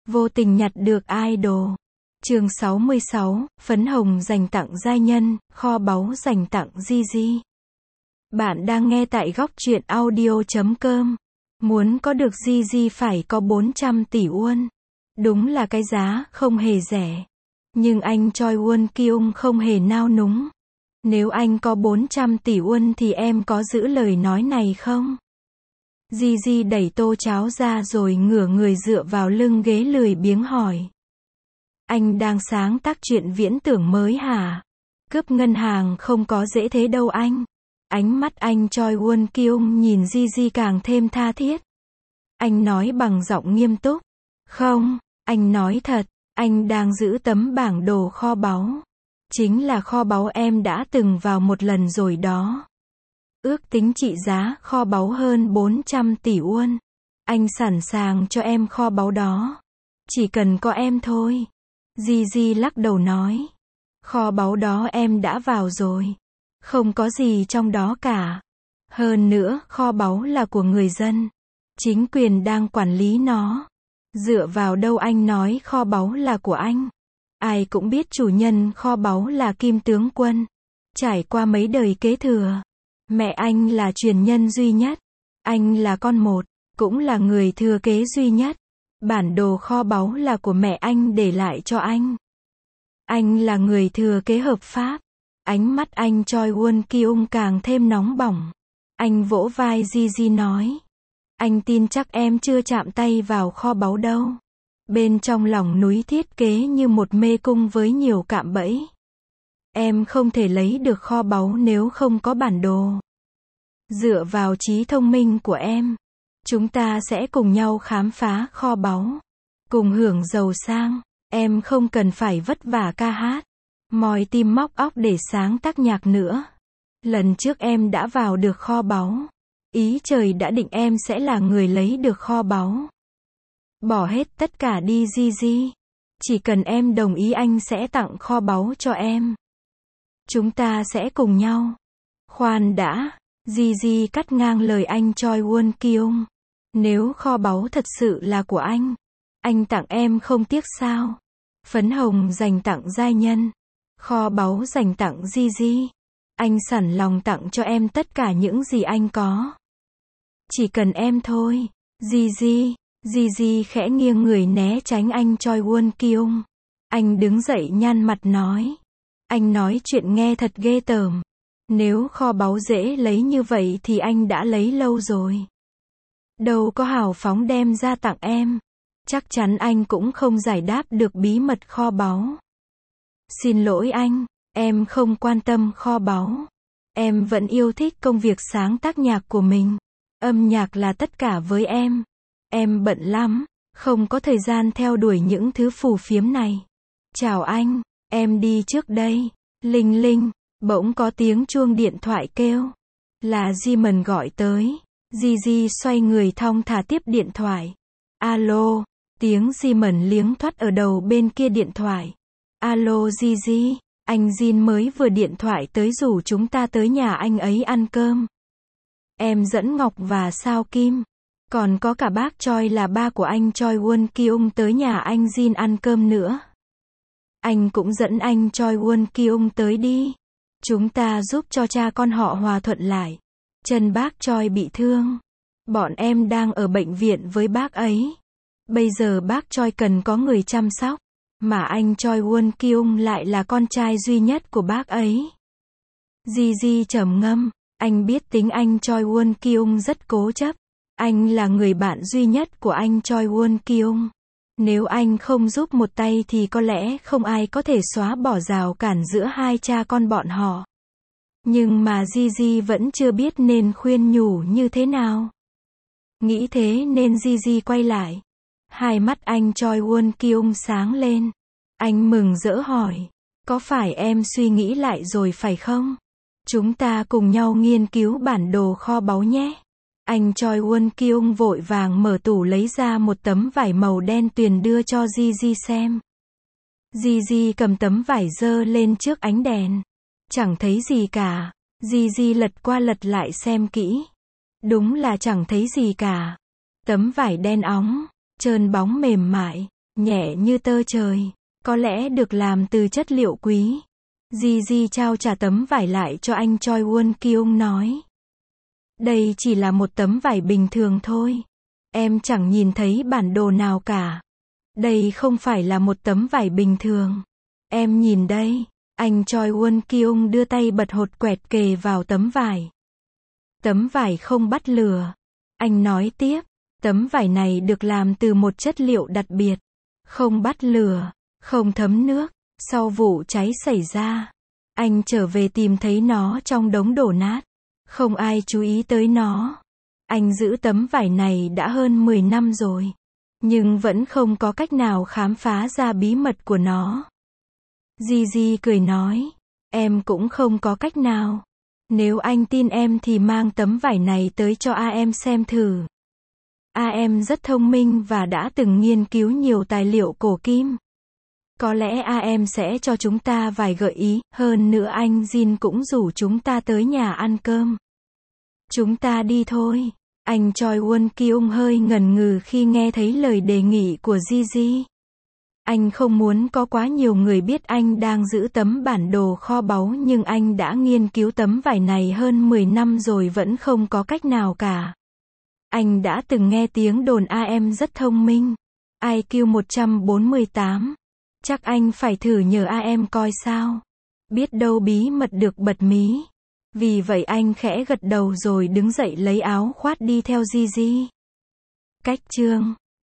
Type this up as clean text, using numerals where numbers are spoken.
Vô tình nhặt được idol. Chương 66, phấn hồng dành tặng giai nhân, kho báu dành tặng Gigi. Bạn đang nghe tại góc truyện audio.com. Muốn có được Gigi phải có 400 tỷ won. Đúng là cái giá không hề rẻ. Nhưng anh Choi Won Kyung không hề nao núng. Nếu anh có 400 tỷ won thì em có giữ lời nói này không? Gigi đẩy tô cháo ra rồi ngửa người dựa vào lưng ghế lười biếng hỏi. Anh đang sáng tác truyện viễn tưởng mới hả? Cướp ngân hàng không có dễ thế đâu anh. Ánh mắt anh Choi Won Kyung nhìn Gigi càng thêm tha thiết. Anh nói bằng giọng nghiêm túc. Không, anh nói thật, anh đang giữ tấm bảng đồ kho báu. Chính là kho báu em đã từng vào một lần rồi đó. Ước tính trị giá kho báu hơn 400 tỷ won. Anh sẵn sàng cho em kho báu đó. Chỉ cần có em thôi. Gigi lắc đầu nói. Kho báu đó em đã vào rồi. Không có gì trong đó cả. Hơn nữa, kho báu là của người dân. Chính quyền đang quản lý nó. Dựa vào đâu anh nói kho báu là của anh? Ai cũng biết chủ nhân kho báu là Kim tướng quân. Trải qua mấy đời kế thừa. Mẹ anh là truyền nhân duy nhất. Anh là con một, cũng là người thừa kế duy nhất. Bản đồ kho báu là của mẹ anh để lại cho anh. Anh là người thừa kế hợp pháp. Ánh mắt anh Choi Won Kyung càng thêm nóng bỏng. Anh vỗ vai Gigi nói. Anh tin chắc em chưa chạm tay vào kho báu đâu. Bên trong lòng núi thiết kế như một mê cung với nhiều cạm bẫy. Em không thể lấy được kho báu nếu không có bản đồ. Dựa vào trí thông minh của em, chúng ta sẽ cùng nhau khám phá kho báu. Cùng hưởng giàu sang. Em không cần phải vất vả ca hát, mỏi tim móc óc để sáng tác nhạc nữa. Lần trước em đã vào được kho báu. Ý trời đã định em sẽ là người lấy được kho báu. Bỏ hết tất cả đi Gigi. Chỉ cần em đồng ý anh sẽ tặng kho báu cho em. Chúng ta sẽ cùng nhau. Khoan đã. Gigi cắt ngang lời anh Choi Won Kyung. Nếu kho báu thật sự là của anh tặng em không tiếc sao? Phấn hồng dành tặng giai nhân. Kho báu dành tặng Gigi. Anh sẵn lòng tặng cho em tất cả những gì anh có. Chỉ cần em thôi. Gigi khẽ nghiêng người né tránh anh Choi Won Kyung. Anh đứng dậy nhăn mặt nói. Anh nói chuyện nghe thật ghê tởm. Nếu kho báu dễ lấy như vậy thì anh đã lấy lâu rồi. Đâu có hào phóng đem ra tặng em. Chắc chắn anh cũng không giải đáp được bí mật kho báu. Xin lỗi anh, em không quan tâm kho báu. Em vẫn yêu thích công việc sáng tác nhạc của mình. Âm nhạc là tất cả với em. Em bận lắm, không có thời gian theo đuổi những thứ phù phiếm này. Chào anh, em đi trước đây. Linh linh, bỗng có tiếng chuông điện thoại kêu. Là Jimon gọi tới. Gigi xoay người thong thả tiếp điện thoại. Alo, tiếng Jimon liếng thoắt ở đầu bên kia điện thoại. Alo Gigi, anh Jin mới vừa điện thoại tới rủ chúng ta tới nhà anh ấy ăn cơm. Em dẫn Ngọc và Sao Kim. Còn có cả bác Choi là ba của anh Choi Won Kyung tới nhà anh Jin ăn cơm nữa. Anh cũng dẫn anh Choi Won Kyung tới đi. Chúng ta giúp cho cha con họ hòa thuận lại. Chân bác Choi bị thương. Bọn em đang ở bệnh viện với bác ấy. Bây giờ bác Choi cần có người chăm sóc. Mà anh Choi Won Kyung lại là con trai duy nhất của bác ấy. Gigi trầm ngâm. Anh biết tính anh Choi Won Kyung rất cố chấp. Anh là người bạn duy nhất của anh Choi Won Kyung. Nếu anh không giúp một tay thì có lẽ không ai có thể xóa bỏ rào cản giữa hai cha con bọn họ. Nhưng mà Gigi vẫn chưa biết nên khuyên nhủ như thế nào. Nghĩ thế nên Gigi quay lại. Hai mắt anh Choi Won Kyung sáng lên. Anh mừng rỡ hỏi. Có phải em suy nghĩ lại rồi phải không? Chúng ta cùng nhau nghiên cứu bản đồ kho báu nhé. Anh Choi Won Kyung vội vàng mở tủ lấy ra một tấm vải màu đen tuyền đưa cho Gigi xem. Gigi cầm tấm vải dơ lên trước ánh đèn. Chẳng thấy gì cả. Gigi lật qua lật lại xem kỹ. Đúng là chẳng thấy gì cả. Tấm vải đen óng, trơn bóng mềm mại, nhẹ như tơ trời, có lẽ được làm từ chất liệu quý. Gigi trao trả tấm vải lại cho anh Choi Won Kyung nói. Đây chỉ là một tấm vải bình thường thôi. Em chẳng nhìn thấy bản đồ nào cả. Đây không phải là một tấm vải bình thường. Em nhìn đây. Anh Choi Won Kyung đưa tay bật hột quẹt kề vào tấm vải. Tấm vải không bắt lửa. Anh nói tiếp. Tấm vải này được làm từ một chất liệu đặc biệt. Không bắt lửa. Không thấm nước. Sau vụ cháy xảy ra, anh trở về tìm thấy nó trong đống đổ nát. Không ai chú ý tới nó. Anh giữ tấm vải này đã hơn 10 năm rồi. Nhưng vẫn không có cách nào khám phá ra bí mật của nó. Gigi cười nói. Em cũng không có cách nào. Nếu anh tin em thì mang tấm vải này tới cho em xem thử. Em rất thông minh và đã từng nghiên cứu nhiều tài liệu cổ kim. Có lẽ em sẽ cho chúng ta vài gợi ý, hơn nữa anh Jin cũng rủ chúng ta tới nhà ăn cơm. Chúng ta đi thôi. Anh Choi Won Kyung hơi ngần ngừ khi nghe thấy lời đề nghị của Gigi. Anh không muốn có quá nhiều người biết anh đang giữ tấm bản đồ kho báu, nhưng anh đã nghiên cứu tấm vải này hơn 10 năm rồi vẫn không có cách nào cả. Anh đã từng nghe tiếng đồn em rất thông minh. IQ 148. Chắc anh phải thử nhờ em coi sao. Biết đâu bí mật được bật mí. Vì vậy anh khẽ gật đầu rồi đứng dậy lấy áo khoác đi theo Gigi. Cách chương